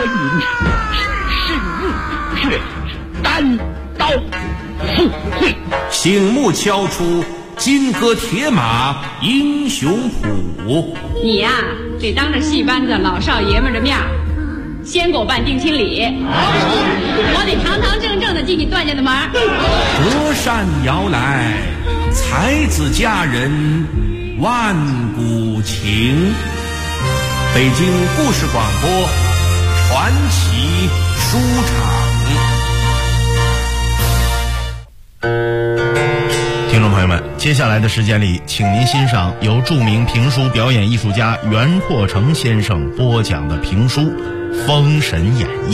夺您只是怒却单刀赴会， 醒目敲出金戈铁马英雄谱。 你呀，得当着戏班子老少爷们的面先给我办定亲礼，我得堂堂正正的进你段家的门。 隔山摇来，才子佳人万古情。北京故事广播传奇书场。 听众朋友们，接下来的时间里，请您欣赏由著名评书表演艺术家袁阔成先生播讲的评书《封神演义》。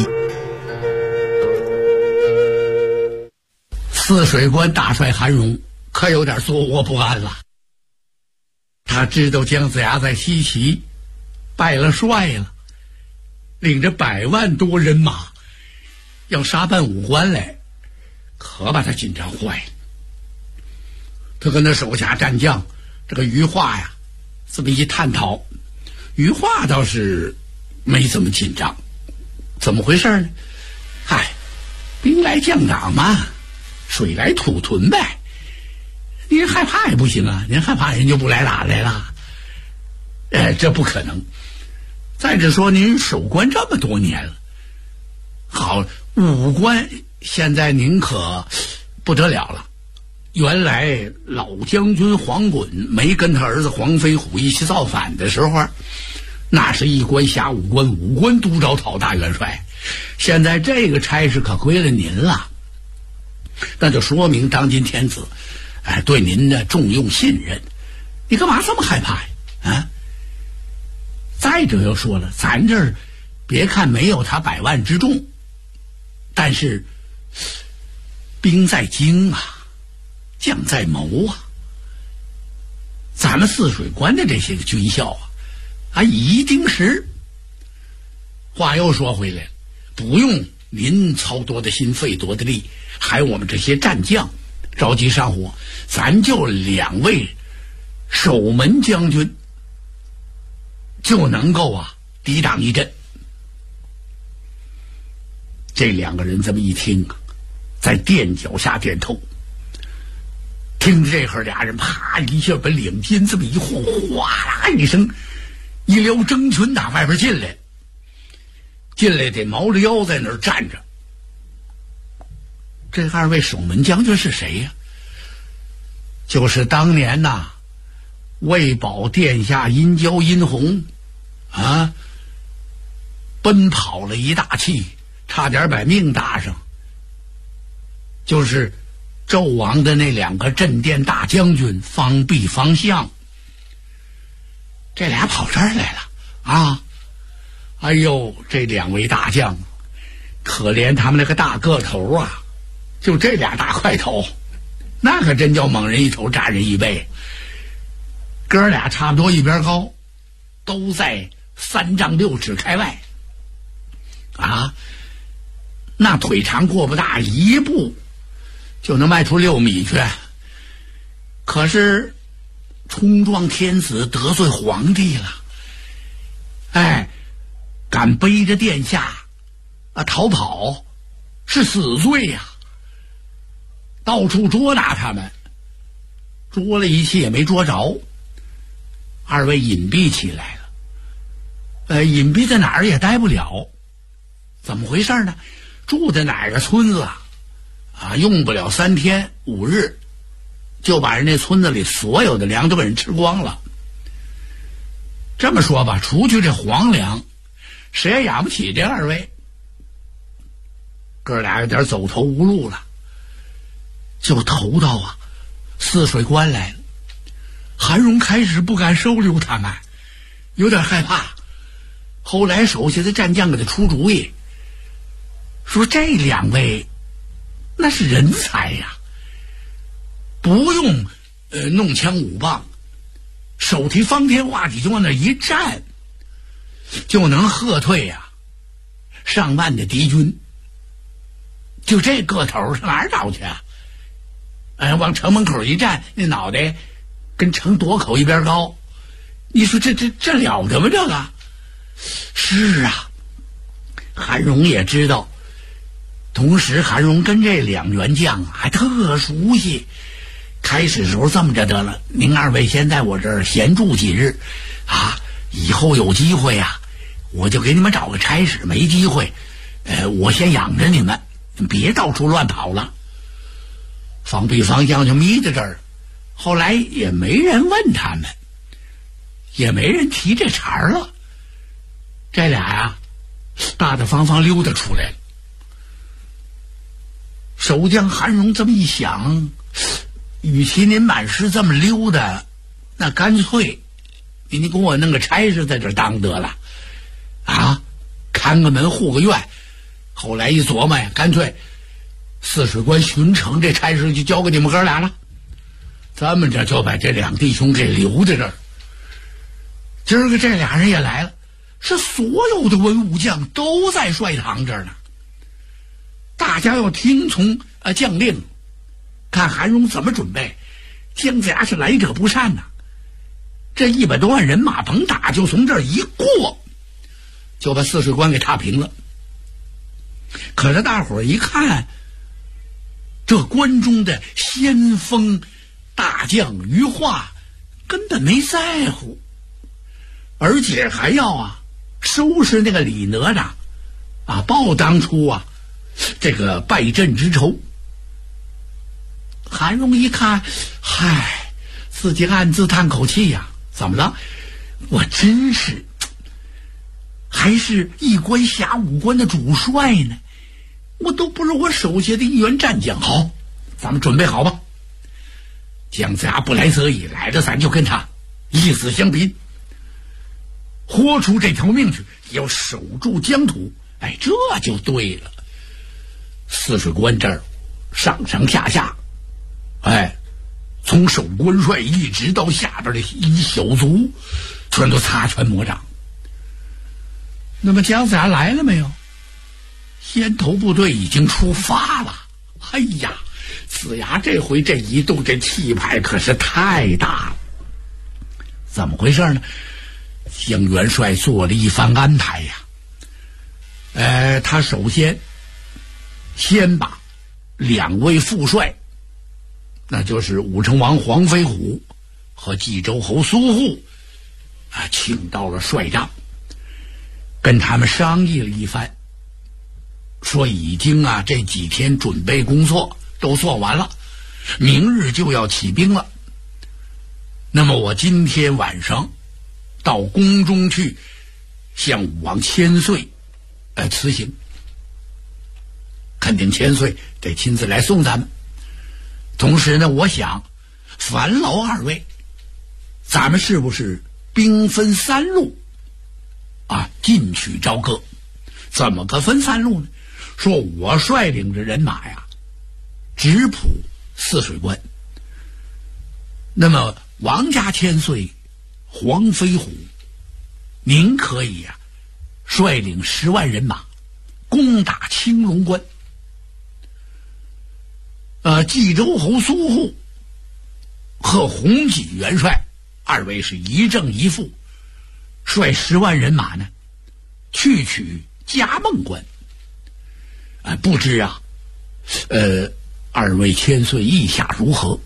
泗水关大帅韩荣可有点坐卧不安了。他知道姜子牙在西岐败了帅了，领着100万多人马要杀奔武关来，可把他紧张坏了。他跟他手下战将这个余化呀这么一探讨，余化倒是没这么紧张。怎么回事呢？兵来将挡嘛，水来土屯呗。您害怕也不行啊，您害怕人就不来打来了。这不可能。再者说您守关这么多年了，好，武关现在您可不得了了。原来老将军黄衮没跟他儿子黄飞虎一起造反的时候，那是一关辖五关，五关督招讨大元帅。现在这个差事可归了您了，那就说明当今天子对您的重用信任。你干嘛这么害怕呀？再者又说了，咱这儿别看没有他100万之众，但是兵在精啊，将在谋啊。咱们泗水关的这些个军校一定是。话又说回来了，不用您操多的心费多的力，还有我们这些战将着急上火，咱就2位守门将军就能够抵挡一阵。这2个人这么一听在垫脚下点头。听着这会儿俩人啪一下把领巾这么一晃，哗啦一声，一撩征裙打外边进来得毛着腰在那儿站着。这2位守门将军是谁呀？就是当年为保殿下殷郊殷红奔跑了一大气，差点把命搭上，就是纣王的那2个镇殿大将军方弼、方相。这俩跑这儿来了哎呦，这2位大将可怜他们那个大个头就这俩大块头，那可真叫猛人一头炸人一背。哥俩差不多一边高，都在3丈6尺开外那腿长过不大，一步就能迈出6米去。可是冲撞天子，得罪皇帝了，敢背着殿下逃跑，是死罪呀。到处捉拿他们，捉了一气也没捉着。2位隐蔽起来了，隐蔽在哪儿也待不了。怎么回事呢？住在哪个村子用不了3天5日，就把人那村子里所有的粮都被人吃光了。这么说吧，除去这皇粮，谁也养不起这2位。哥俩有点走投无路了，就投到泗水关来了。韩荣开始不敢收留他们，有点害怕。后来手下的战将给他出主意，说这2位那是人才呀，不用弄枪舞棒，手提方天画戟就往那一站，就能喝退上万的敌军。就这个头上哪儿找去往城门口一站，那脑袋跟城垛口一边高，你说这了得吗？这个是韩荣也知道，同时韩荣跟这两员将还特熟悉。开始时候这么着得了，您二位先在我这儿闲住几日啊，以后有机会啊，我就给你们找个差事，没机会我先养着你们，别到处乱跑了。方必方将就眯在这儿，后来也没人问他们，也没人提这茬了。这俩呀大大方方溜达出来了。守将韩荣这么一想，与其您满师这么溜达，那干脆你给我弄个差事在这当得了啊，看个门护个院。后来一琢磨呀，干脆泗水关巡城这差事就交给你们哥俩了。这么着就把这两弟兄给留在这儿。今儿个这俩人也来了，是所有的文武将都在帅堂这儿呢。大家要听从将令，看韩荣怎么准备。姜子牙是来者不善呐，这100多万人马甭打，就从这儿一过，就把泗水关给踏平了。可是大伙儿一看，这关中的先锋大将于化根本没在乎，而且还要收拾那个李哪吒报当初这个败阵之仇。韩荣一看，嗨，自己暗自叹口气呀，怎么了？我真是还是一关辖5关的主帅呢，我都不是我手下的一员战将。好，咱们准备好吧。姜子牙不来则已，来了咱就跟他一死相拼，豁出这条命去，要守住疆土。这就对了。泗水关这儿上上下下，从守关帅一直到下边的一小卒，全都擦拳磨掌。那么姜子牙来了没有？先头部队已经出发了。哎呀，子牙这回这一动，这气派可是太大了。怎么回事呢？姜元帅做了一番安排呀。他首先把2位副帅，那就是武成王黄飞虎和冀州侯苏护请到了帅帐，跟他们商议了一番，说已经这几天准备工作都做完了，明日就要起兵了。那么我今天晚上到宫中去向武王千岁辞行，肯定千岁得亲自来送咱们。同时呢，我想烦劳2位，咱们是不是兵分3路进取朝歌？怎么个分3路呢？说我率领着人马直扑泗水关，那么王家千岁黄飞虎，您可以率领10万人马攻打青龙关。冀州侯苏护和洪济元帅2位是一正一负，率10万人马呢去取嘉梦关。不知2位千岁意下如何？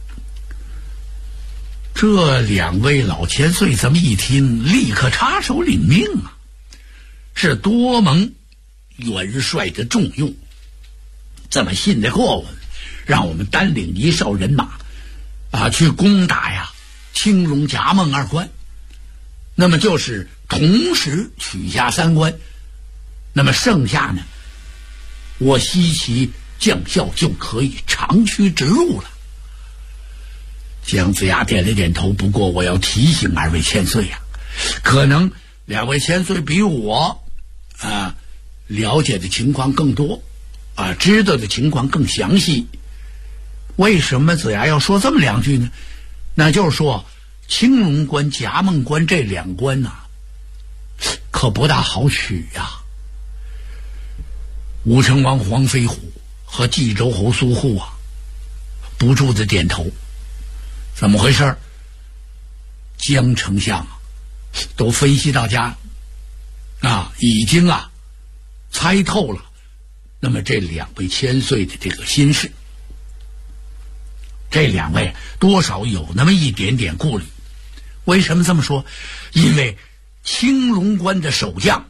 这2位老千岁这么一听，立刻插手领命是多蒙元帅的重用，这么信得过我们，让我们单领1哨人马去攻打青龙嘉梦2关，那么就是同时取下3关，那么剩下呢，我西岐将校就可以长驱直入了。姜子牙点了点头，不过我要提醒2位千岁可能2位千岁比我了解的情况更多知道的情况更详细。为什么子牙要说这么2句呢？那就是说青龙关、嘉梦关这2关可不大好取武成王黄飞虎和冀州侯苏护不住的点头。怎么回事？姜丞相都分析到家已经猜透了那么这2位千岁的这个心事。这2位多少有那么一点点顾虑。为什么这么说？因为青龙关的守将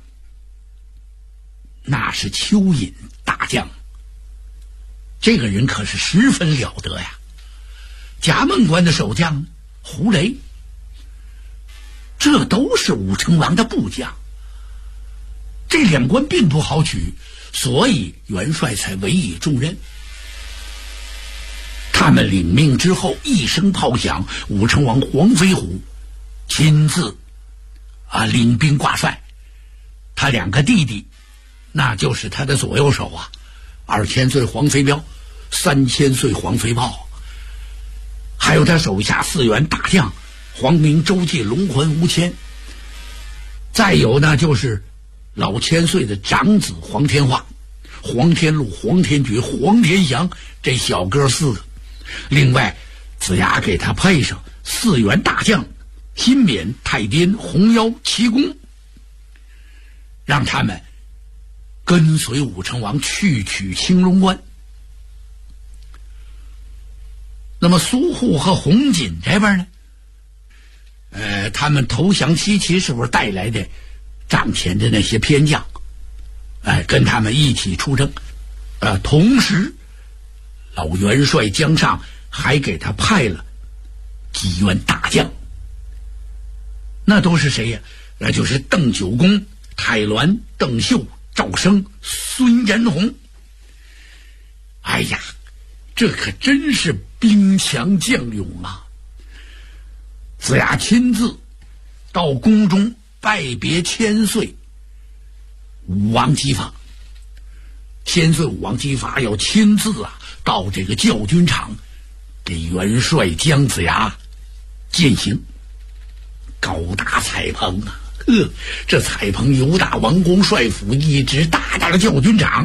那是蚯蚓大将，这个人可是十分了得呀。夹梦关的守将胡雷，这都是武成王的部将，这2关并不好取，所以元帅才委以重任。他们领命之后，一声炮响，武成王黄飞虎亲自领兵挂帅，他2个弟弟那就是他的左右手2千岁黄飞彪，3千岁黄飞豹，还有他手下4员大将黄明、周济、龙环、吴谦，再有呢就是老千岁的长子黄天化、黄天禄、黄天觉、黄天祥，这小哥4个。另外子牙给他配上4员大将辛勉、太颠、红腰、齐公，让他们跟随武成王去取青龙关。那么苏护和红锦这边呢，他们投降西岐时候带来的帐前的那些偏将，跟他们一起出征。同时老元帅江上还给他派了几员大将，那都是谁呀？那就是邓九公、泰鸾、邓秀、赵升、孙延洪。哎呀，这可真是兵强将勇啊！子牙亲自到宫中拜别千岁武王姬发，千岁武王姬发要亲自到这个教军场给元帅姜子牙饯行。高大彩棚这彩棚由大王宫帅府一直大大的教军场，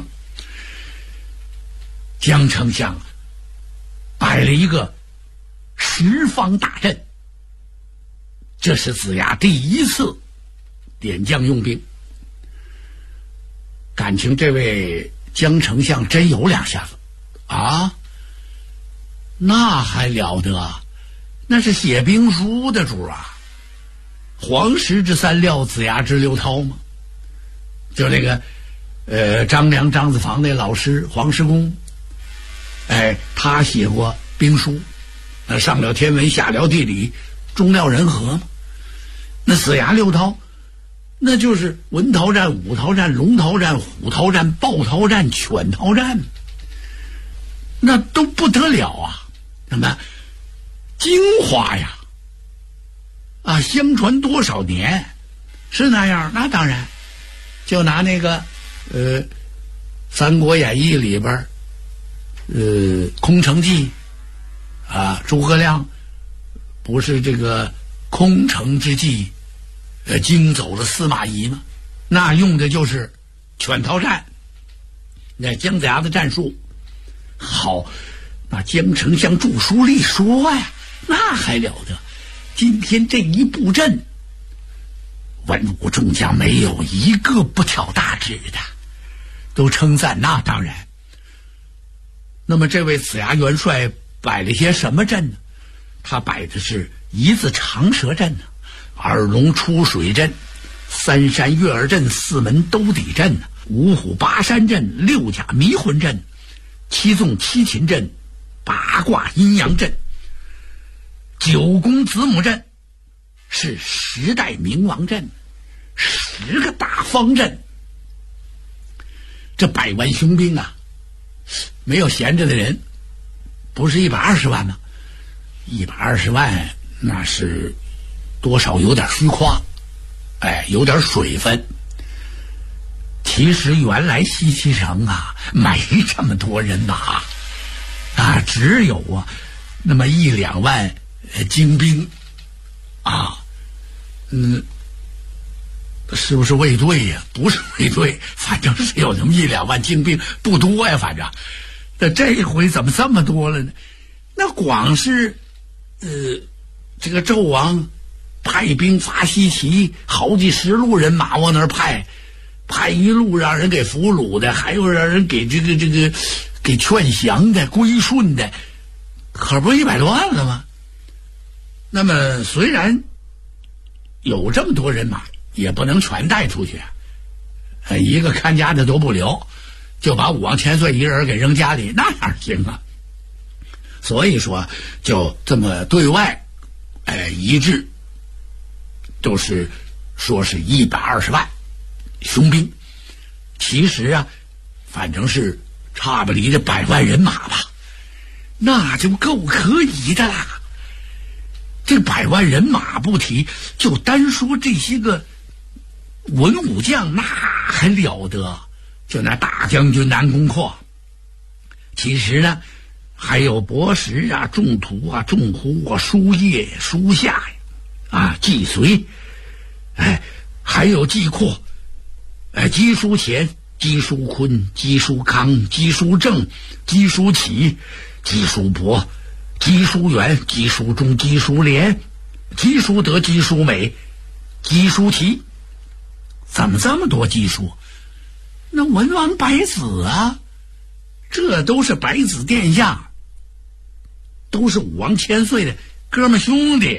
江丞相摆了一个10方大阵，这是子牙第一次点将用兵。感情这位江丞相真有2下子那还了得，那是写兵书的主黄石之3料，子牙之6韬嘛。就那个张良、张子房那老师黄石公，他写过兵书，上了天文，下了地理，中了人和嘛。那子牙6韬，那就是文韬战、武韬战、龙韬战、虎韬战、豹韬战、犬韬战，那都不得了那么精华呀相传多少年，是那样。那当然，就拿那个三国演义里边空城计诸葛亮不是这个空城之计惊走了司马懿吗？那用的就是犬韬战，那姜子牙的战术好。那江丞相著书里说那还了得，今天这一布阵，文武众将没有一个不挑大指的，都称赞。那当然。那么这位子牙元帅摆了些什么阵呢？他摆的是1字长蛇阵2龙出水阵、3山月儿阵、4门兜底阵、5虎8山阵、6甲迷魂阵、7纵7禽阵、8卦阴阳阵、9宫子母阵，是10代冥王阵，10个大方阵。这100万雄兵没有闲着的人，不是120万吗？120万那是多少有点虚夸，有点水分。其实原来西岐城没这么多人只有那么1、2万精兵是不是卫队呀？不是卫队，反正是有那么1、2万精兵，不多呀。反正那这回怎么这么多了呢？那光是这个纣王派兵伐西岐，好几10路人马往那儿派， 派一路让人给俘虏的，还有让人给这个给劝降的、归顺的，可不100多万了吗？那么虽然有这么多人马，也不能全带出去，一个看家的都不留，就把武王千岁一人给扔家里，那哪行啊？所以说就这么对外一致，都是说是120万雄兵，其实啊反正是差不离这100万人马吧，那就够可以的啦。这100万人马不提，就单说这些个文武将，那还了得，就那大将军南宫阔，其实呢还有伯石啊、仲图啊、仲胡啊、叔夜、叔夏啊、季随，还有季括，姬叔虔、姬叔坤、姬叔康、姬叔正、姬叔启、姬叔伯、姬叔元、姬叔忠、姬叔廉、姬叔德、姬叔美、姬叔齐，怎么这么多姬叔？那文王百子啊，这都是百子殿下，都是武王千岁的哥们兄弟，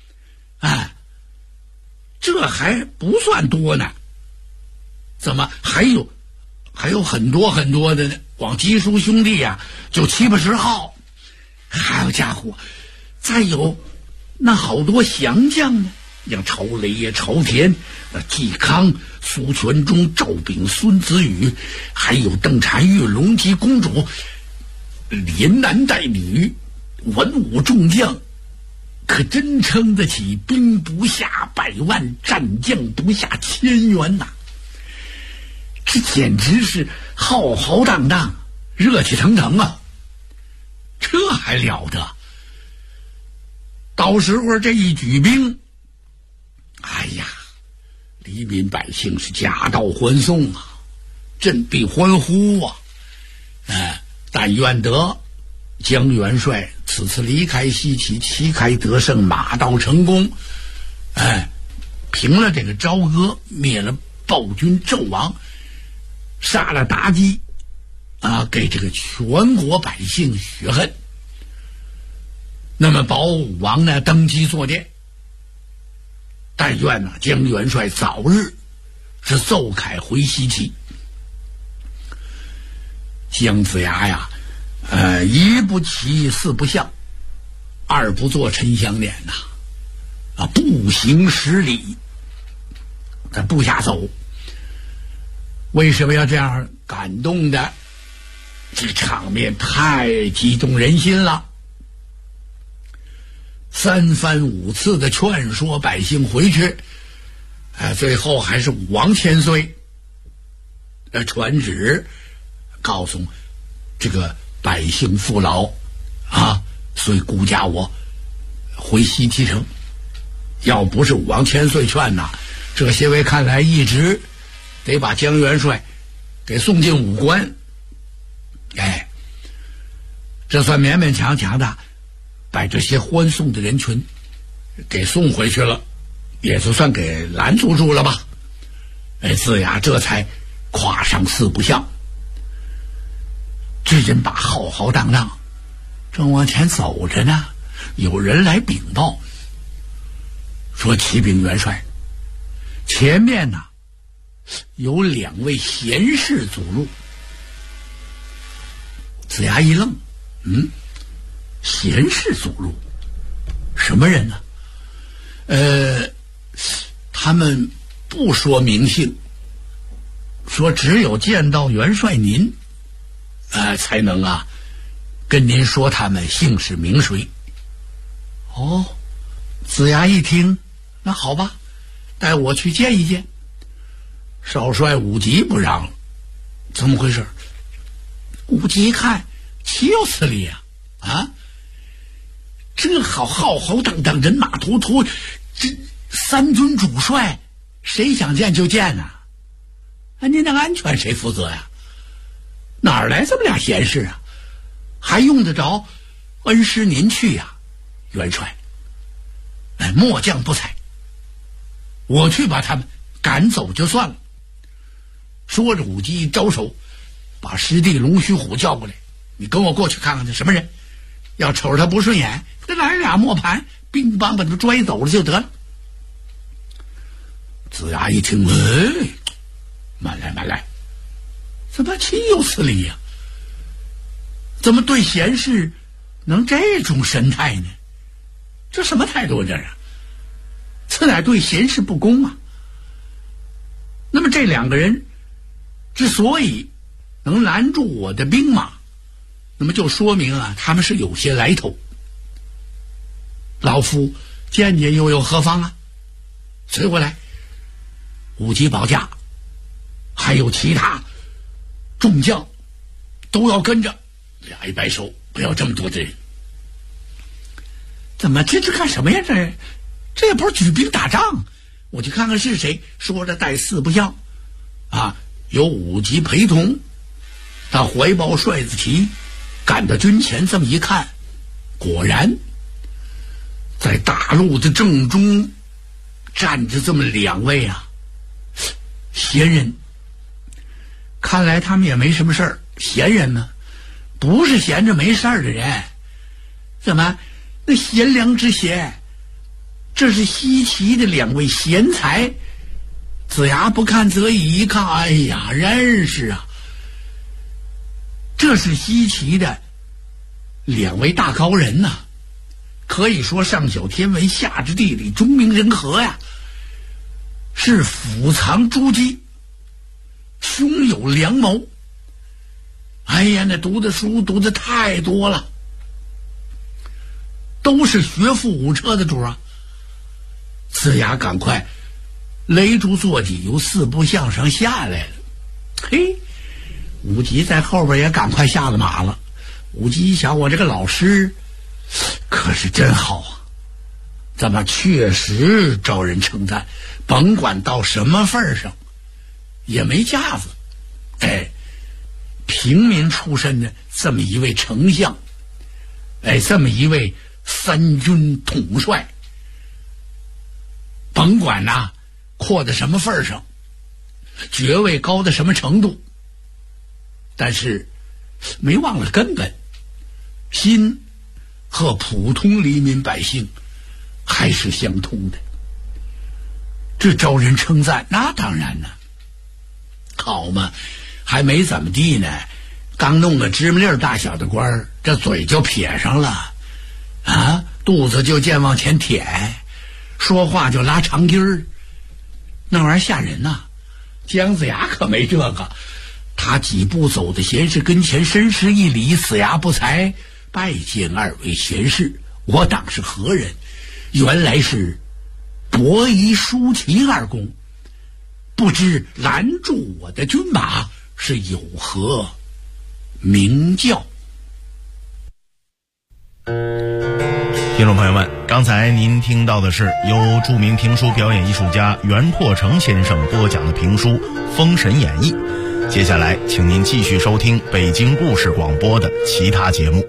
这还不算多呢，怎么还有很多很多的呢？光姬叔兄弟啊，就70、80号，好家伙，再有那好多降将呢，像曹雷呀、曹田、嵇康、苏全忠、赵炳、孙子羽，还有邓婵玉、龙吉公主，连男带女，文武众将，可真称得起兵不下100万，战将不下1000员呐！这简直是浩浩荡荡，热气腾腾啊！这还了得？到时候这一举兵，哎呀，黎民百姓是夹道欢送啊，振臂欢呼啊！但愿得姜元帅此次离开西岐，旗开得胜，马到成功，平了这个朝歌，灭了暴君纣王，杀了妲己，给这个全国百姓雪恨。那么保武王呢登基坐殿，但愿呢姜元帅早日是奏凯回西岐。姜子牙呀，一不骑四不相，二不做沉香脸呐，步行10里，在步下走。为什么要这样感动的？这场面太激动人心了。3番5次的劝说百姓回去，最后还是武王千岁传旨告诉这个百姓父老所以孤家我回西岐城。要不是武王千岁劝呐，这些位看来一直得把姜元帅给送进武关，这算勉勉强强的把这些欢送的人群给送回去了，也就算给拦阻住了吧。子牙这才跨上4不像，只见把浩浩荡荡正往前走着呢，有人来禀报说，启禀元帅，前面呢有2位贤士阻路。子牙一愣，贤士阻路，什么人呢？他们不说名姓，说只有见到元帅您，才能跟您说他们姓氏名谁。子牙一听，那好吧，带我去见一见。少帅武吉不让了，怎么回事？武吉一看，岂有此理这好浩浩荡荡，人马突突，这3尊主帅，谁想见就见呐？您的安全谁负责呀？哪儿来这么俩贤士啊？还用得着恩师您去呀，元帅？末将不才，我去把他们赶走就算了。 说着，武吉一招手，把师弟龙须虎叫过来，你跟我过去看看这什么人，要瞅着他不顺眼，再来俩磨盘，乒乓把他拽走了就得了。子牙一听，慢来，怎么岂有此理呀？怎么对贤士能这种神态呢？这什么态度这是？此乃对贤士不公啊！那么这两个人之所以能拦住我的兵马，那么就说明啊，他们是有些来头。老夫见见又有何妨啊？随回来，武吉保驾，还有其他众将都要跟着。俩一摆手，不要这么多的人。怎么这干什么呀？这也不是举兵打仗。我去看看是谁。说着带四部将啊，有武吉陪同，他怀抱帅子旗赶到军前，这么一看，果然在大路的正中站着这么两位啊贤人。看来他们也没什么事儿。贤人呢，不是闲着没事儿的人。怎么那贤良之贤，这是西岐的两位贤才。子牙不看则已，一看，哎呀，认识啊！这是西岐的两位大高人呐，可以说上晓天文，下知地理，中明人和呀，是俯藏诸姬，胸有良谋。哎呀，那读的书读的太多了，都是学富五车的主啊！子牙赶快勒住坐骑，由四部向上下来了。嘿，武吉在后边也赶快下了马了。武吉一想，我这个老师可是真好啊，怎么确实招人称赞，甭管到什么份上也没架子。哎，平民出身的这么一位丞相，哎，这么一位三军统帅，甭管呐扩到什么份上，爵位高到什么程度，但是没忘了根本，心和普通黎民百姓还是相通的。这招人称赞，那当然呢，好嘛，还没怎么地呢，刚弄个芝麻粒大小的官儿，这嘴就撇上了啊，肚子就见往前舔，说话就拉长音儿，那玩意儿吓人呐。姜子牙可没这个，他几步走到贤士跟前，深施一礼：“子牙不才，拜见二位贤士，我当是何人？原来是伯夷叔齐二公，不知拦住我的军马是有何名教？” 听众朋友们，刚才您听到的是由著名评书表演艺术家袁拓成先生播讲的评书《封神演义》。接下来请您继续收听北京故事广播的其他节目。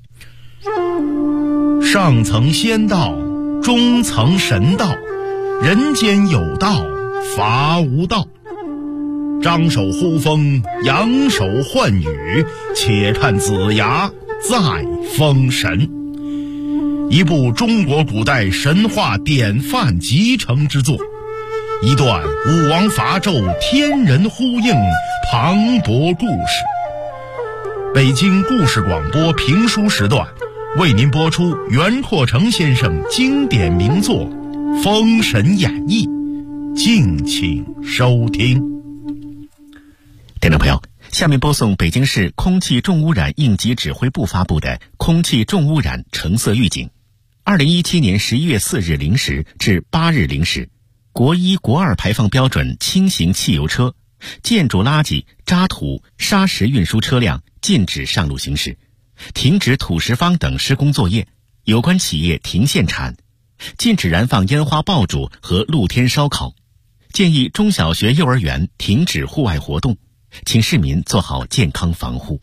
上层仙道，中层神道，人间有道，伐无道。张手呼风，扬手唤雨，且看子牙再封神。一部中国古代神话典范集成之作，一段武王伐纣天人呼应磅礴故事。北京故事广播评书时段为您播出袁拓成先生经典名作《封神演义》，敬请收听。 听众朋友，下面播送北京市空气重污染应急指挥部发布的空气重污染橙色预警。2017年11月4日0时至8日0时，国1、国2排放标准轻型汽油车、建筑垃圾、渣土、砂石运输车辆禁止上路行驶，停止土石方等施工作业，有关企业停限产，禁止燃放烟花爆竹和露天烧烤，建议中小学、幼儿园停止户外活动，请市民做好健康防护。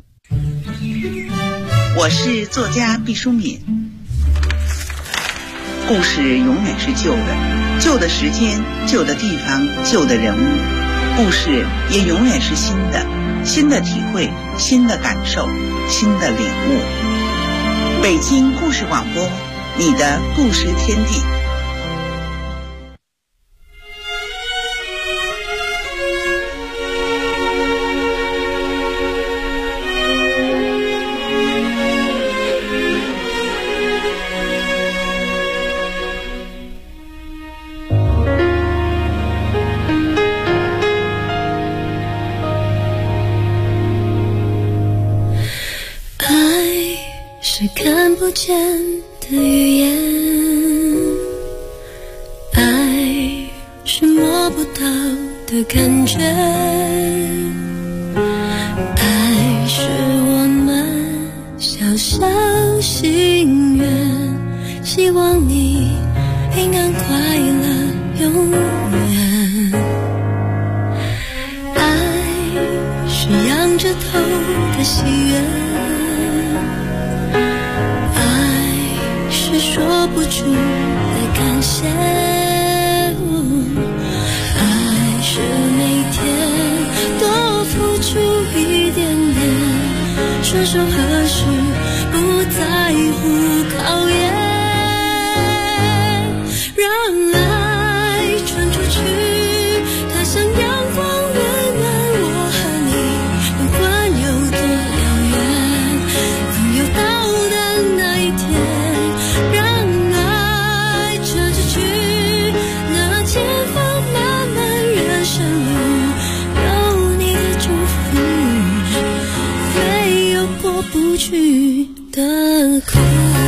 我是作家毕淑敏。故事永远是旧的，旧的时间，旧的地方，旧的人物。 故事也永远是新的，新的体会，新的感受，新的领悟。北京故事广播，你的故事天地。 看不见的语言，爱是摸不到的感觉，爱是我们小小心愿，希望你平安快乐永远。爱是仰着头的喜悦，说不出的感谢，爱是每天多付出一点点，双手合十不在乎考验，让爱传出去，它像阳光温暖我和你，不管有多遥远，总有到的那一天。去的苦，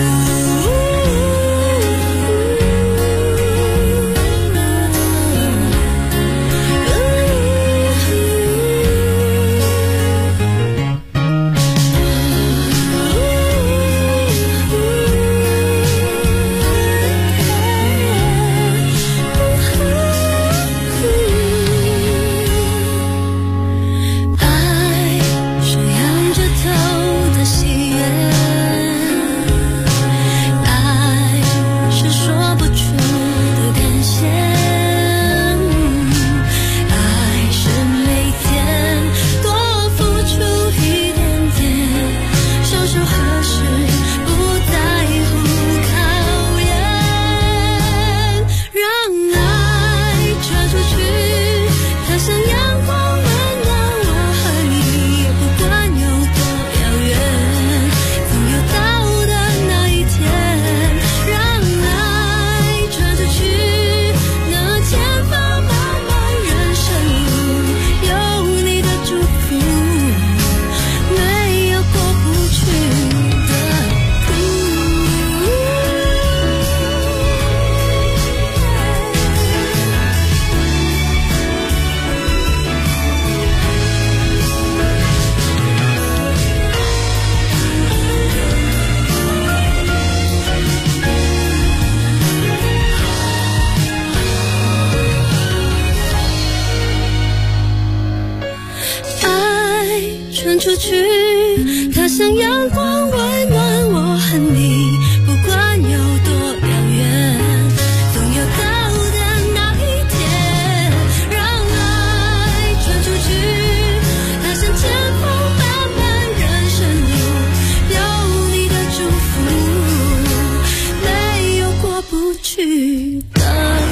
出去，它像阳光温暖我和你，不管有多遥远，总有到的那一天，让爱传出去，它像前方漫漫人生路，有你的祝福，没有过不去的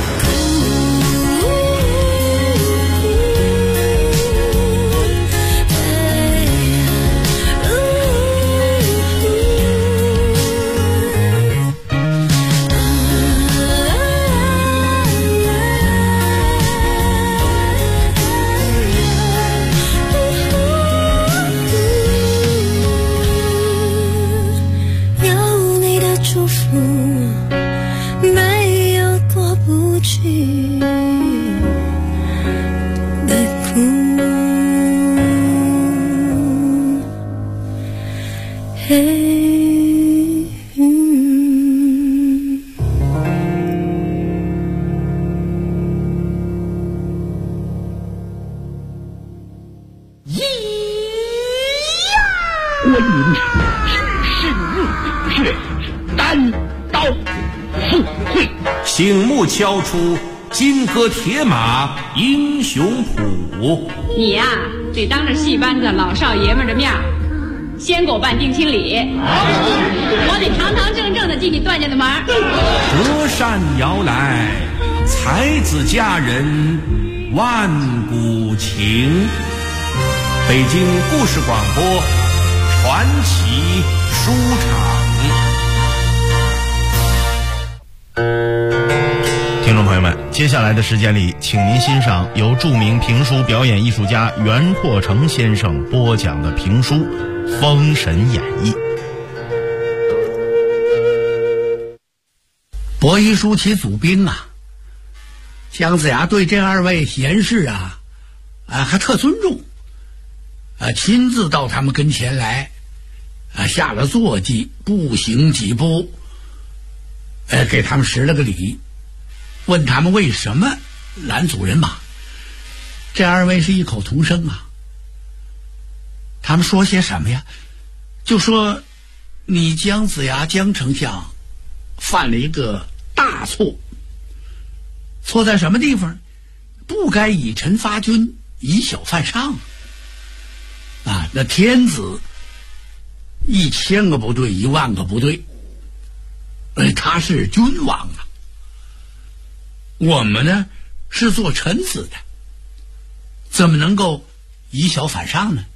观音是日月单刀赴会， 醒目敲出金戈铁马英雄谱。 你呀，得当着戏班子老少爷们的面先给我办定亲礼，我得堂堂正正的进你段家的门。 隔山摇来，才子佳人万古情。北京故事广播传奇书场。 听众朋友们，接下来的时间里，请您欣赏由著名评书表演艺术家袁阔成先生播讲的评书《封神演义》。 伯夷叔齐祖兵啊，姜子牙对这二位贤士还特尊重，亲自到他们跟前来，下了坐骑，步行几步，给他们施了个礼，问他们为什么拦阻人马。这二位是异口同声啊。他们说些什么呀？就说你姜子牙姜丞相犯了一个大错，错在什么地方？不该以臣发君，以小犯上啊！那天子1000个不对，10000个不对，他是君王啊，我们呢是做臣子的，怎么能够以小反上呢？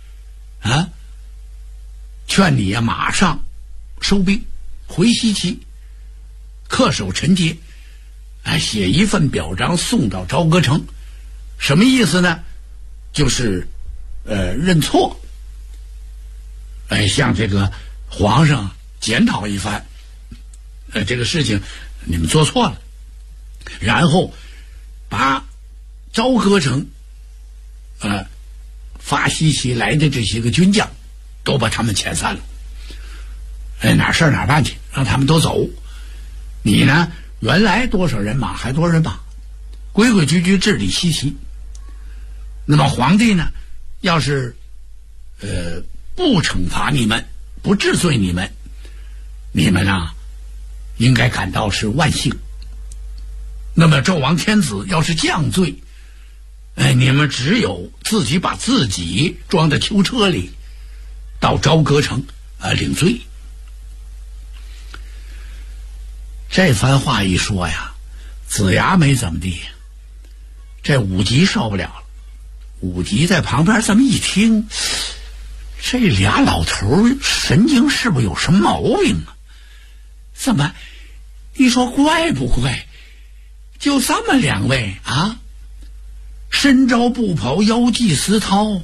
劝你马上收兵回西岐，恪守臣节，写一份表彰送到朝歌城。什么意思呢？就是认错，向这个皇上检讨一番，这个事情你们做错了，然后把朝歌城发西岐来的这些个军将都把他们遣散了，哪事哪办去，让他们都走。你呢，原来多少人马还多少人马，规规矩矩治理西岐。那么皇帝呢，要是不惩罚你们，不治罪你们，你们应该感到是万幸。那么纣王天子要是降罪，你们只有自己把自己装在囚车里，到朝歌城领罪。这番话一说呀，子牙没怎么地，这武吉受不了了。武吉在旁边这么一听，这俩老头神经是不是有什么毛病啊？怎么，你说怪不怪？就这么两位身着布袍，腰系丝绦，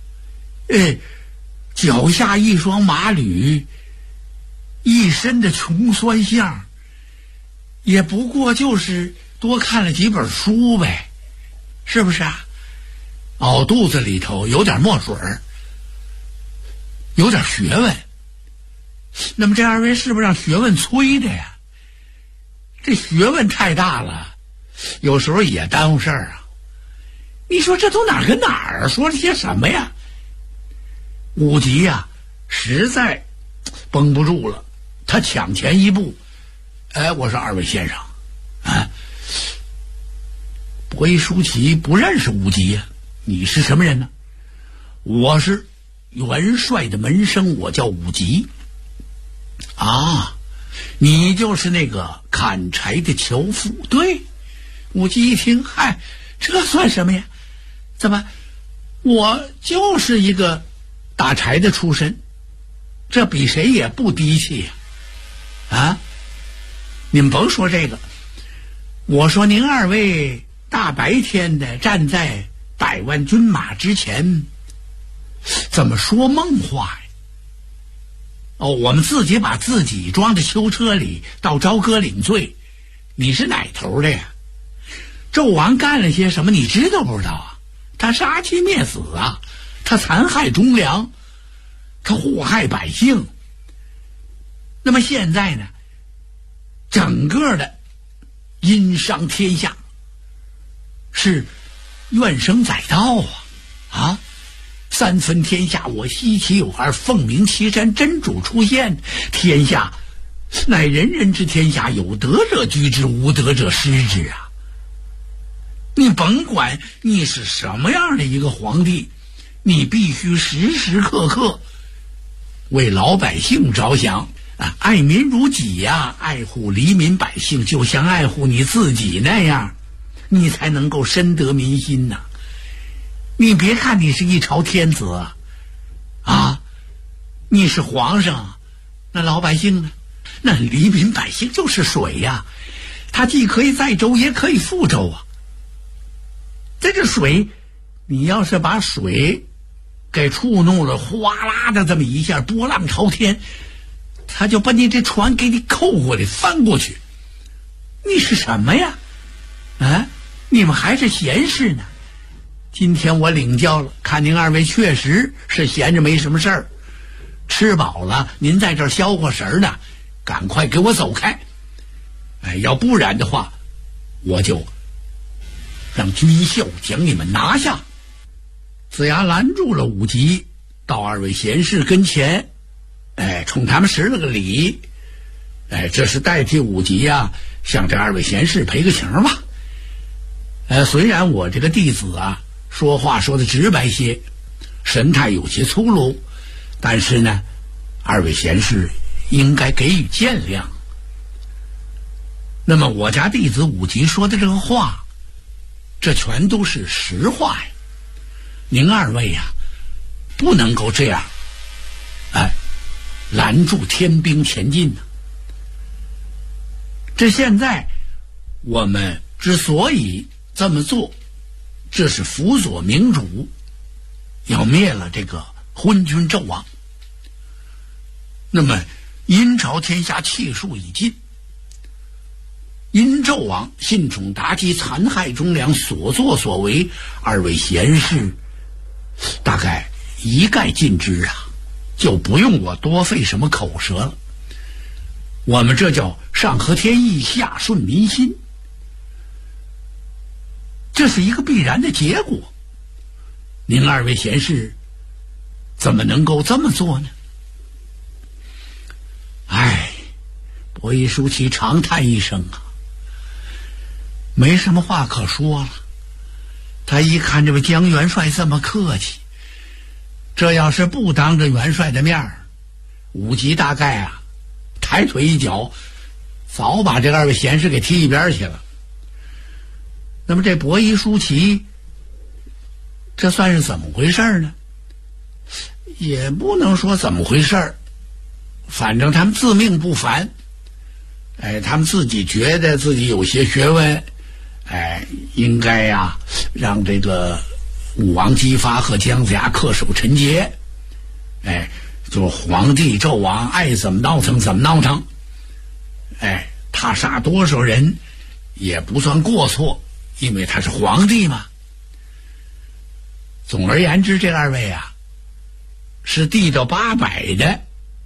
脚下一双马履，一身的穷酸相，也不过就是多看了几本书呗，是不是啊？肚子里头有点墨水，有点学问。那么这二位是不是让学问催的呀？这学问太大了，有时候也耽误事儿啊。你说这都哪儿跟哪儿，说了些什么呀？武吉实在绷不住了，他抢前一步，我说二位先生伯夷叔齐不认识武吉呀，你是什么人呢？我是元帅的门生，我叫武吉。你就是那个砍柴的樵夫。对，武吉一听，这算什么呀？怎么，我就是一个打柴的出身，这比谁也不低气呀！你们甭说这个，我说您二位大白天的站在100万军马之前，怎么说梦话呀？我们自己把自己装在囚车里，到朝歌领罪，你是哪头的呀？纣王干了些什么，你知道不知道啊？他杀妻灭子他残害忠良，他祸害百姓。那么现在呢，整个的殷商天下是怨声载道3分天下我西岐有二，凤鸣岐山真主出现，天下乃人人之天下，有德者居之，无德者失之你甭管你是什么样的一个皇帝，你必须时时刻刻为老百姓着想啊，爱民如己呀，爱护黎民百姓，就像爱护你自己那样，你才能够深得民心呐。你别看你是一朝天子啊，你是皇上，那老百姓呢？那黎民百姓就是水呀，它既可以载舟，也可以覆舟啊。这水，你要是把水给触怒了，哗啦的这么一下，波浪朝天，他就把你这船给你扣过来，翻过去。你是什么呀？啊，你们还是闲事呢。今天我领教了，看您二位确实是闲着没什么事儿，吃饱了您在这儿消化神呢，赶快给我走开。哎，要不然的话，我就让军校将你们拿下。子牙拦住了武吉，到二位贤士跟前，冲他们施了个礼，这是代替武吉呀，向这二位贤士赔个情吧。虽然我这个弟子啊，说话说的直白些，神态有些粗鲁，但是呢，二位贤士应该给予见谅。那么我家弟子武吉说的这个话，这全都是实话呀。您二位呀，不能够这样，拦住天兵前进呢。这现在我们之所以这么做，这是辅佐明主，要灭了这个昏君纣王。那么殷朝天下气数已尽，殷纣王信宠妲己，残害忠良，所作所为，二位贤士大概一概尽知啊，就不用我多费什么口舌了。我们这叫上合天意，下顺民心，这是一个必然的结果。您二位贤士怎么能够这么做呢？伯夷叔齐长叹一声啊，没什么话可说了。他一看这位姜元帅这么客气，这要是不当着元帅的面儿，武吉大概啊抬腿一脚，早把这二位贤士给踢一边去了。那么这伯夷叔齐，这算是怎么回事呢？也不能说怎么回事，反正他们自命不凡，他们自己觉得自己有些学问，应该呀让这个武王姬发和姜子牙恪守臣节，就皇帝纣王爱怎么闹腾怎么闹腾，他杀多少人也不算过错，因为他是皇帝嘛。总而言之，这二位啊是地道800的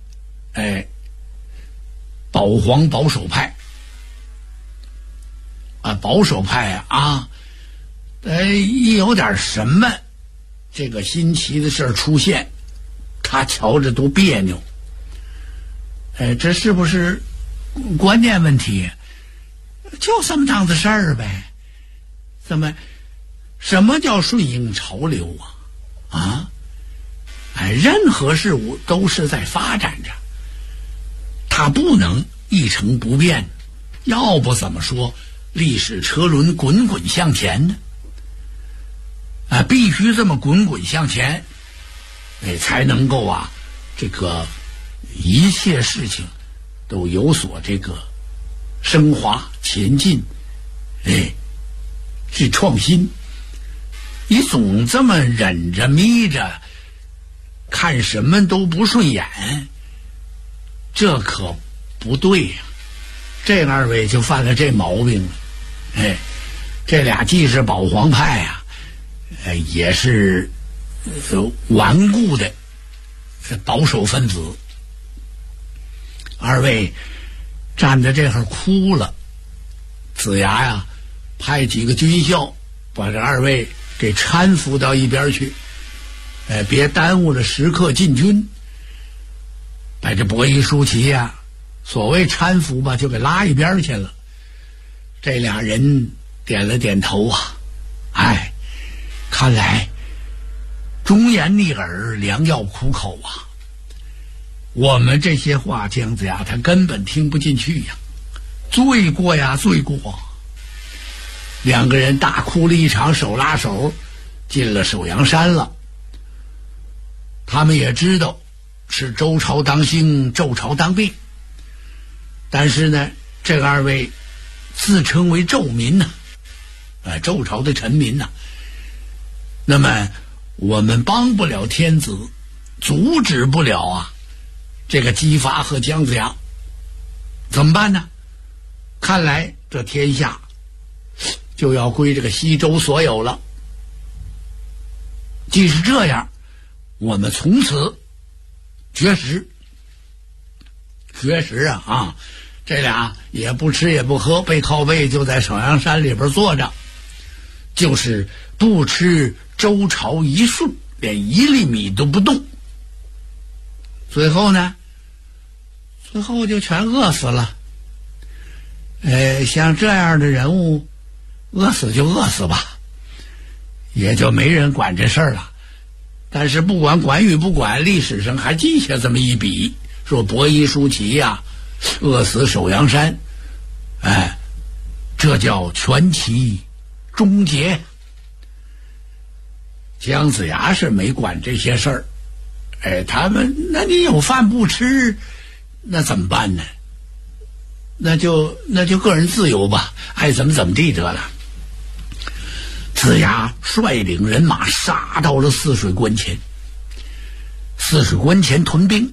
保皇保守派保守派一有点什么这个新奇的事出现，他瞧着都别扭。这是不是观念问题？就这么档子事儿呗。什么叫顺应潮流啊？任何事物都是在发展着，它不能一成不变，要不怎么说历史车轮滚滚向前呢？必须这么滚滚向前，才能够这个一切事情都有所这个升华前进，是创新。你总这么忍着眯着，看什么都不顺眼，这可不对呀。这二位就犯了这毛病了。这俩既是保皇派也是顽固的保守分子。二位站在这会儿哭了，子牙派几个军校把这二位给搀扶到一边去，别耽误了时刻进军。把这伯夷叔齐所谓搀扶吧，就给拉一边去了。这俩人点了点头看来忠言逆耳，良药苦口啊。我们这些话，姜子牙他根本听不进去呀，罪过呀，罪过。两个人大哭了一场，手拉手进了首阳山了。他们也知道是周朝当兴，纣朝当变，但是呢，这二位自称为纣民呢，纣朝的臣民呢，那么我们帮不了天子，阻止不了啊这个姬发和姜子牙，怎么办呢？看来这天下就要归这个西周所有了。既是这样，我们从此绝食啊！这俩也不吃也不喝，背靠背就在首阳山里边坐着，就是不吃周朝一粟，连1粒米都不动。最后呢，就全饿死了。像这样的人物，饿死就饿死吧，也就没人管这事儿了。但是不管与不管，历史上还记下这么一笔，说伯夷叔齐呀，饿死首阳山，这叫全齐终结。姜子牙是没管这些事儿，他们那你有饭不吃，那怎么办呢？那就个人自由吧，爱怎么地得了。子牙率领人马杀到了泗水关前，泗水关前屯兵，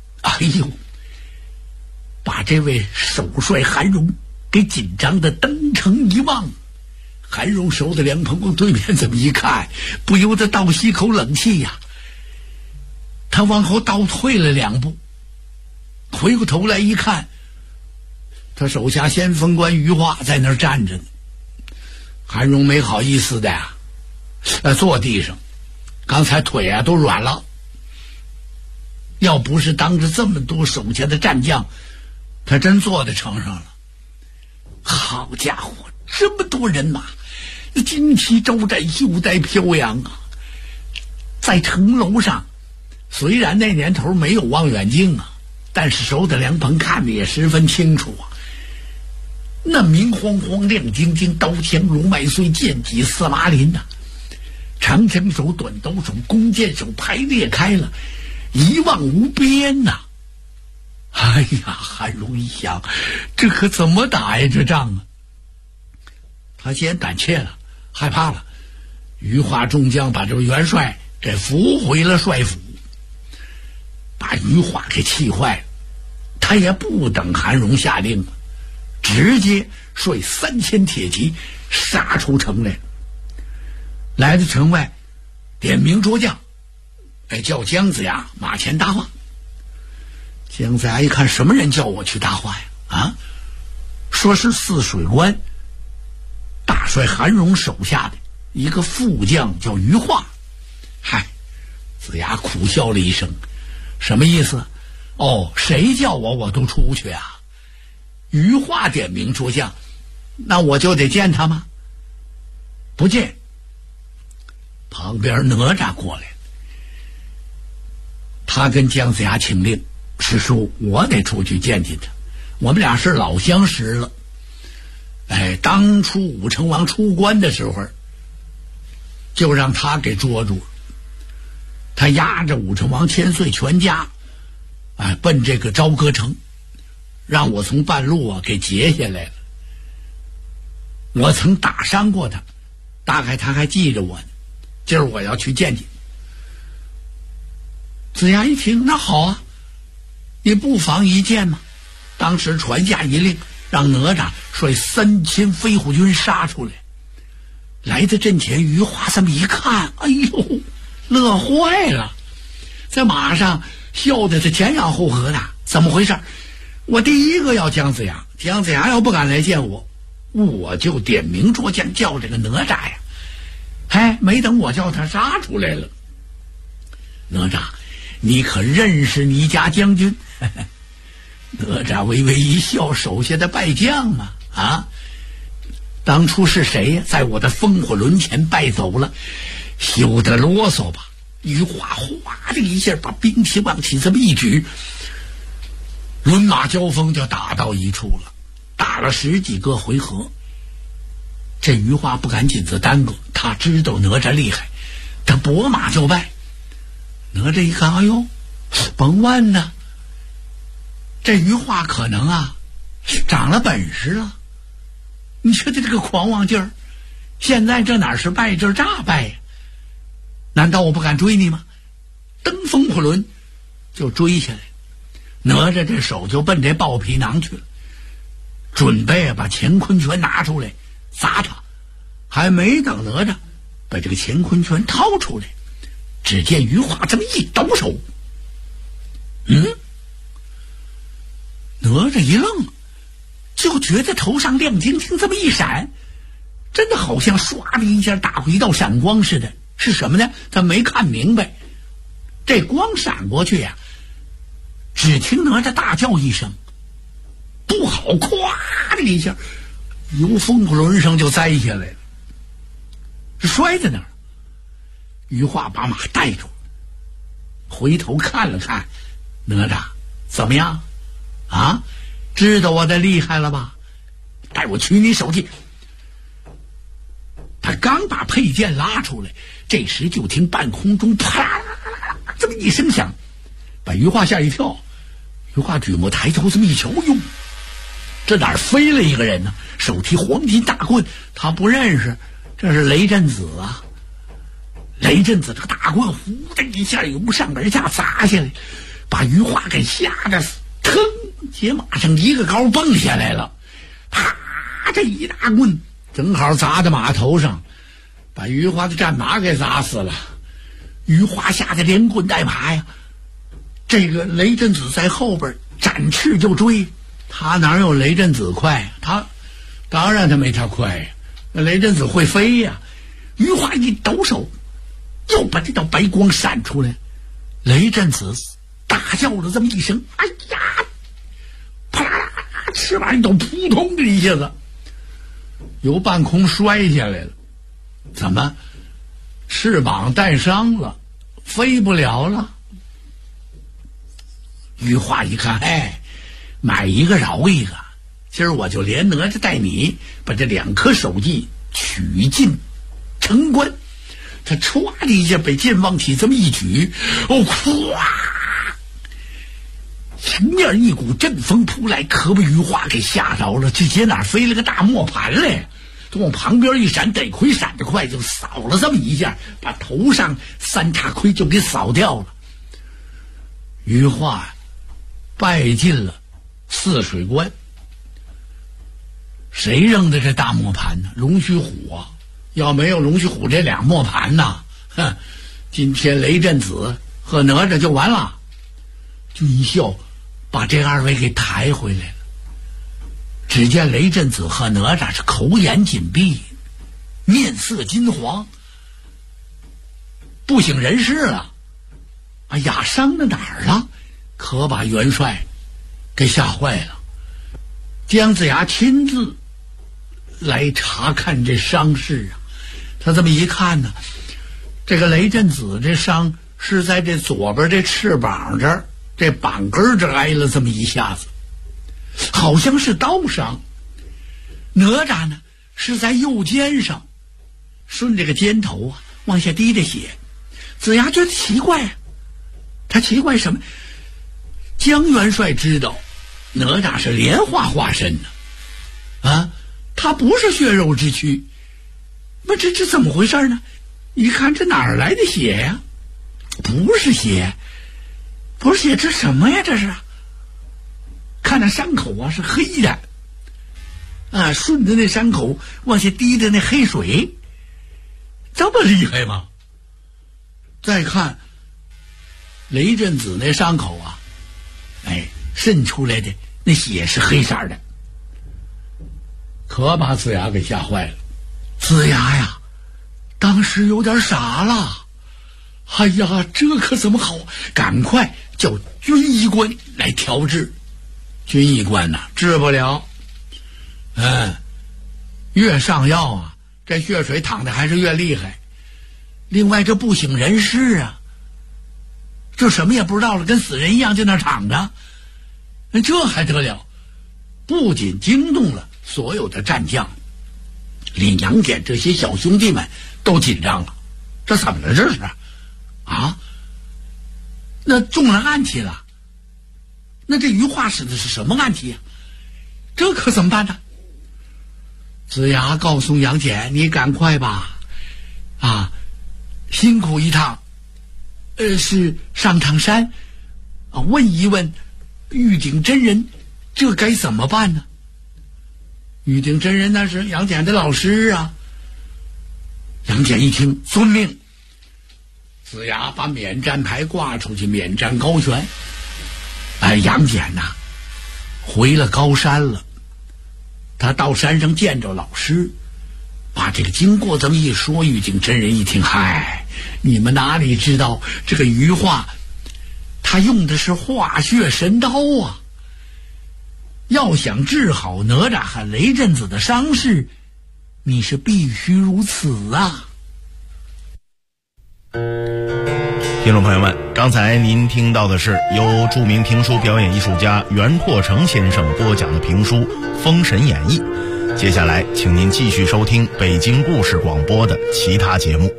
把这位首帅韩荣给紧张的登城一望。韩荣手的凉棚往对面这么一看，不由得倒吸口冷气呀。他往后倒退了2步，回过头来一看，他手下先锋官余化在那儿站着呢。韩荣没好意思的呀，坐地上，刚才腿都软了。要不是当着这么多手下的战将，他真坐在城上了。好家伙，这么多人马，旌旗招展，袖带飘扬啊！在城楼上，虽然那年头没有望远镜啊，但是手的凉棚看得也十分清楚啊。那明晃晃亮晶晶，刀枪如麦穗，剑戟似麻林呐，长枪手短刀手弓箭手排列开了，一望无边呐。韩荣一想，这可怎么打呀这仗啊？他先胆怯了，害怕了。余化众将把这位元帅给扶回了帅府，把余化给气坏了。他也不等韩荣下令了，直接率3000铁骑杀出城来。来到城外，点名捉将，叫姜子牙马前搭话。姜子牙一看，什么人叫我去搭话呀？说是泗水关大帅韩荣手下的一个副将叫余化。子牙苦笑了一声，什么意思？谁叫我都出去啊。余化点名捉将，那我就得见他吗？不见。旁边哪吒过来，他跟姜子牙请令，是说我得出去见见他，我们俩是老相识了。当初武成王出关的时候，就让他给捉住了。他押着武成王千岁全家，奔这个朝歌城，让我从半路给截下来了。我曾打伤过他，大概他还记着我呢。今儿我要去见见。子牙一听，那好啊，你不妨一见嘛。当时传下一令，让哪吒率3000飞虎军杀出来。来到阵前，余化这么一看，乐坏了，在马上笑得是前仰后合的。怎么回事？我第一个要姜子牙，姜子牙要不敢来见我，我就点名捉将叫这个哪吒呀。没等我叫他杀出来了。哪吒，你可认识倪家将军？哪吒微微一笑，手下的败将嘛。 当初是谁呀，在我的风火轮前败走了？休得啰嗦吧！余华哗的一下把兵器往起这么一举，轮马交锋就打到一处了，打了10几个回合。这余华不敢紧着耽搁，他知道哪吒厉害，他拨马就拜。哪吒一看，哎呦，甭问呢，这余华可能啊长了本事了。你说这个狂妄劲儿，现在这哪是拜，这诈拜呀？难道我不敢追你吗？蹬风火轮就追下来，哪吒这手就奔这豹皮囊去了，准备把乾坤拳拿出来砸他。还没等哪吒把这个乾坤拳掏出来，只见余华这么一抖手，哪吒一愣，就觉得头上亮晶晶这么一闪，真的好像唰的一下打过一道闪光似的。是什么呢？他没看明白，这光闪过去呀，只听哪吒大叫一声，不好，咵的一下由风火轮上就栽下来了，摔在那儿。余华把马带住，回头看了看哪吒，怎么样啊？知道我的厉害了吧？带我取你首级。他刚把佩剑拉出来，这时就听半空中啪啦啦啦这么一声响，把余华吓一跳。余华举目抬头这么一瞧，哟，这哪儿飞了一个人呢？手提黄金大棍，他不认识，这是雷震子啊！雷震子这个大棍呼的一下由上而下砸下来，把余华给吓得腾接马上一个高蹦下来了，啪，这一大棍正好砸在马头上，把余华的战马给砸死了。余华吓得连滚带爬呀，这个雷震子在后边展翅就追，他哪有雷震子快？他当然他没他快呀，那雷震子会飞呀。余华一抖手，又把这道白光闪出来，雷震子大叫了这么一声，哎呀，啪啦啦，翅膀一抖，扑通的一下子由半空摔下来了。怎么翅膀带伤了，飞不了了？余华一看，哎，买一个饶一个，今儿我就连哪吒带你把这2颗首级取进城关。他唰的一下把剑往起这么一举，哦，咵！迎面一股阵风扑来，可把余华给吓着了。只见哪儿飞了个大磨盘来，就往旁边一闪，得亏闪得快，就扫了这么一下，把头上3叉盔就给扫掉了。余华败进了泗水关。谁扔的这大磨盘呢？龙须虎啊！要没有龙须虎这2磨盘呐，今天雷震子和哪吒就完了。军校把这2位给抬回来了。只见雷震子和哪吒是口眼紧闭，面色金黄，不省人事了。哎呀，伤到哪儿了？可把元帅给吓坏了。姜子牙亲自来查看这伤势啊。他这么一看呢，这个雷震子这伤是在这左边这翅膀这儿，这膀根这挨了这么一下子，好像是刀伤。哪吒呢是在右肩上，顺这个肩头啊往下滴着血。子牙觉得奇怪啊，他奇怪什么？姜元帅知道哪吒是莲花化身呢，啊，他不是血肉之躯。那这怎么回事呢？一看这哪儿来的血呀？不是血，不是血，这什么呀？这是看那伤口啊是黑的啊，顺着那伤口往下滴的那黑水，这么厉害吗？再看雷震子那伤口啊，哎，渗出来的那血是黑色的，可把子牙给吓坏了。子牙呀当时有点傻了，哎呀，这可怎么好？赶快叫军医官来调治。军医官呐治不了， 越上药啊，这血水淌的还是越厉害。另外这不省人事啊，就什么也不知道了，跟死人一样在那躺着。这还得了，不仅惊动了所有的战将，连杨戬这些小兄弟们都紧张了。这怎么了这是啊？那中了暗器了，那这余化使的是什么暗器啊？这可怎么办呢？子牙告诉杨戬，你赶快吧，辛苦一趟，是上趟山问一问玉鼎真人，这该怎么办呢？玉鼎真人那是杨戬的老师啊。杨戬一听，遵命。子牙把免战牌挂出去，免战高悬。杨戬呐，回了高山了。他到山上见着老师，把这个经过这么一说，玉鼎真人一听，嗨，你们哪里知道这个余化，他用的是化血神刀啊！要想治好哪吒和雷震子的伤势，你是必须如此啊！ 听众朋友们，刚才您听到的是由著名评书表演艺术家袁阔成先生播讲的评书《封神演义》。接下来请您继续收听北京故事广播的其他节目。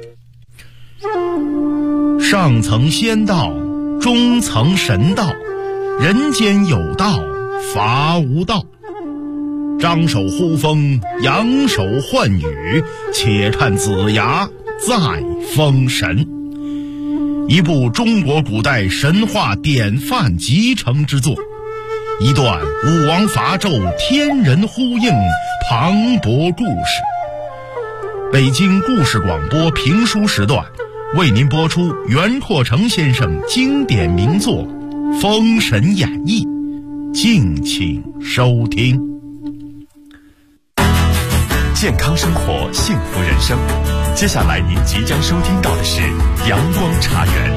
上层仙道，中层神道，人间有道，伐无道。张手呼风，扬手唤雨，且看子牙再封神。一部中国古代神话典范集成之作，一段武王伐纣天人呼应磅礴故事。北京故事广播评书时段为您播出袁阔成先生经典名作《封神演义》，敬请收听。 健康生活，幸福人生。接下来您即将收听到的是阳光茶园。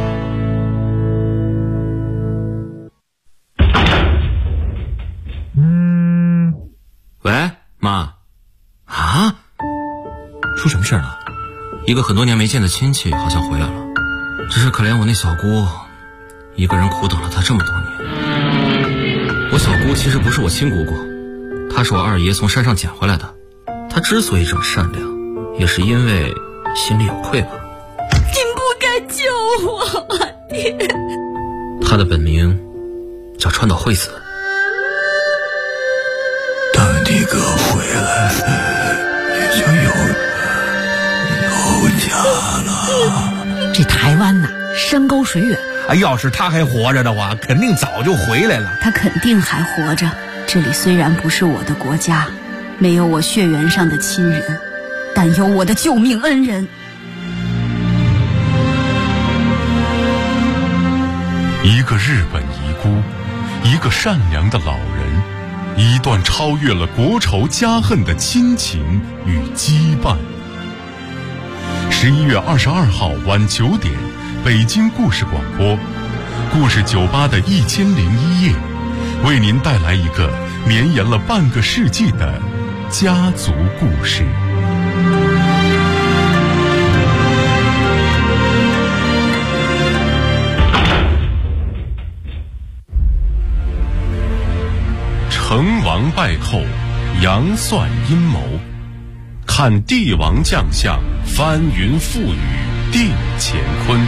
喂，妈。啊？出什么事了？一个很多年没见的亲戚好像回来了，只是可怜我那小姑，一个人苦等了她这么多年。我小姑其实不是我亲姑姑，她是我二爷从山上捡回来的。她之所以这么善良，也是因为心里有愧吧。 您不该救我，爹。 她的本名叫川岛惠子。 等你哥回来，你就有家了。 这台湾呐，山高水远。 要是他还活着的话，肯定早就回来了。 他肯定还活着。这里虽然不是我的国家，没有我血缘上的亲人，但有我的救命恩人。 一个日本遗孤，一个善良的老人，一段超越了国仇家恨的亲情与羁绊。11月22号晚9点，北京故事广播，故事酒吧的1001夜，为您带来一个绵延了半个世纪的家族故事。成王败寇，杨算阴谋，看帝王将相，翻云覆雨定乾坤。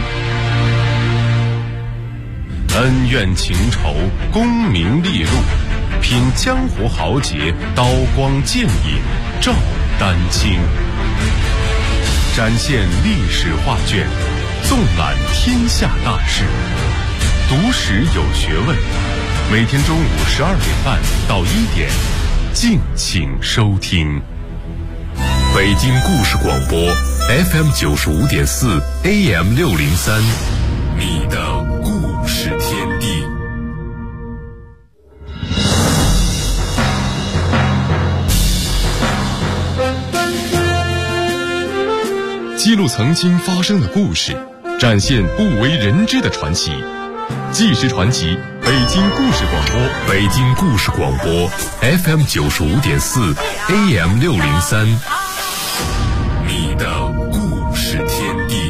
恩怨情仇，功名利禄，品江湖豪杰，刀光剑影照丹青。展现历史画卷，纵览天下大事，读史有学问。每天中午12点半到1点，敬请收听。北京故事广播 FM 95.4 AM 603，你的故事天地。记录曾经发生的故事，展现不为人知的传奇。纪实传奇， 北京故事广播，北京故事广播 FM 95.4 AM 603，你的故事天地。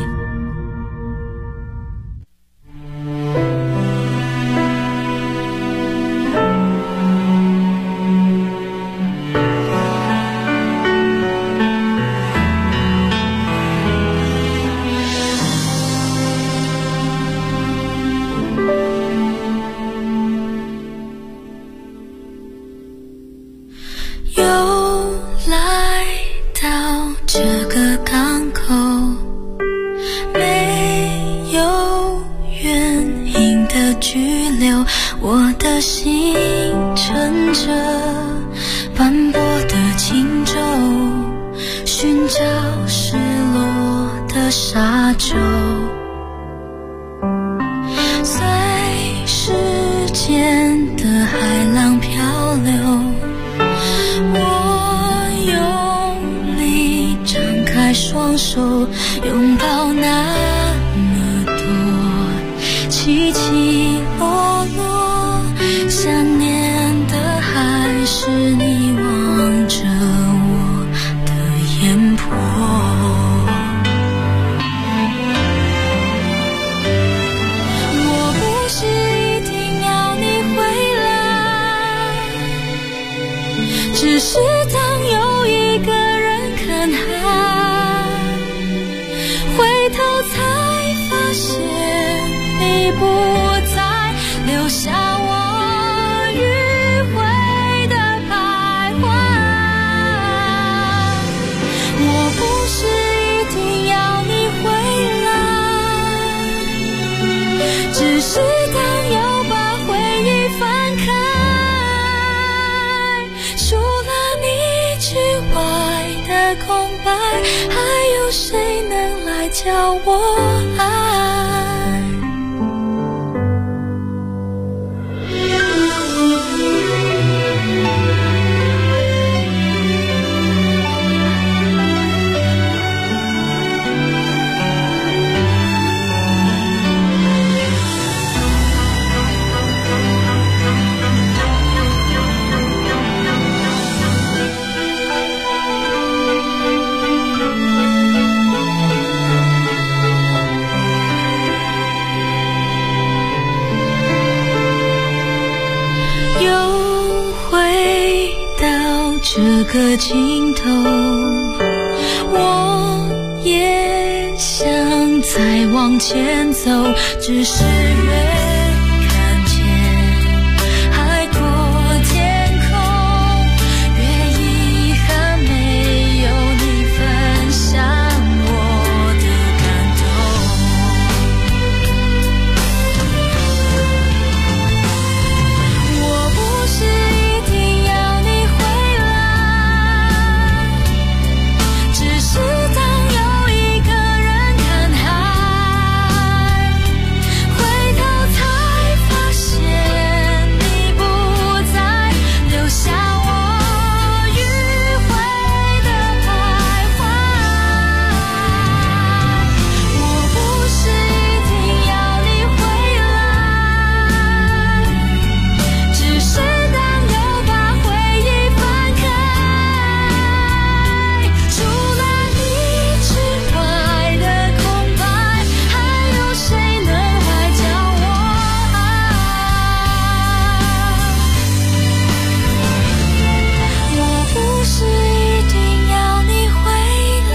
这个尽头，我也想再往前走，只是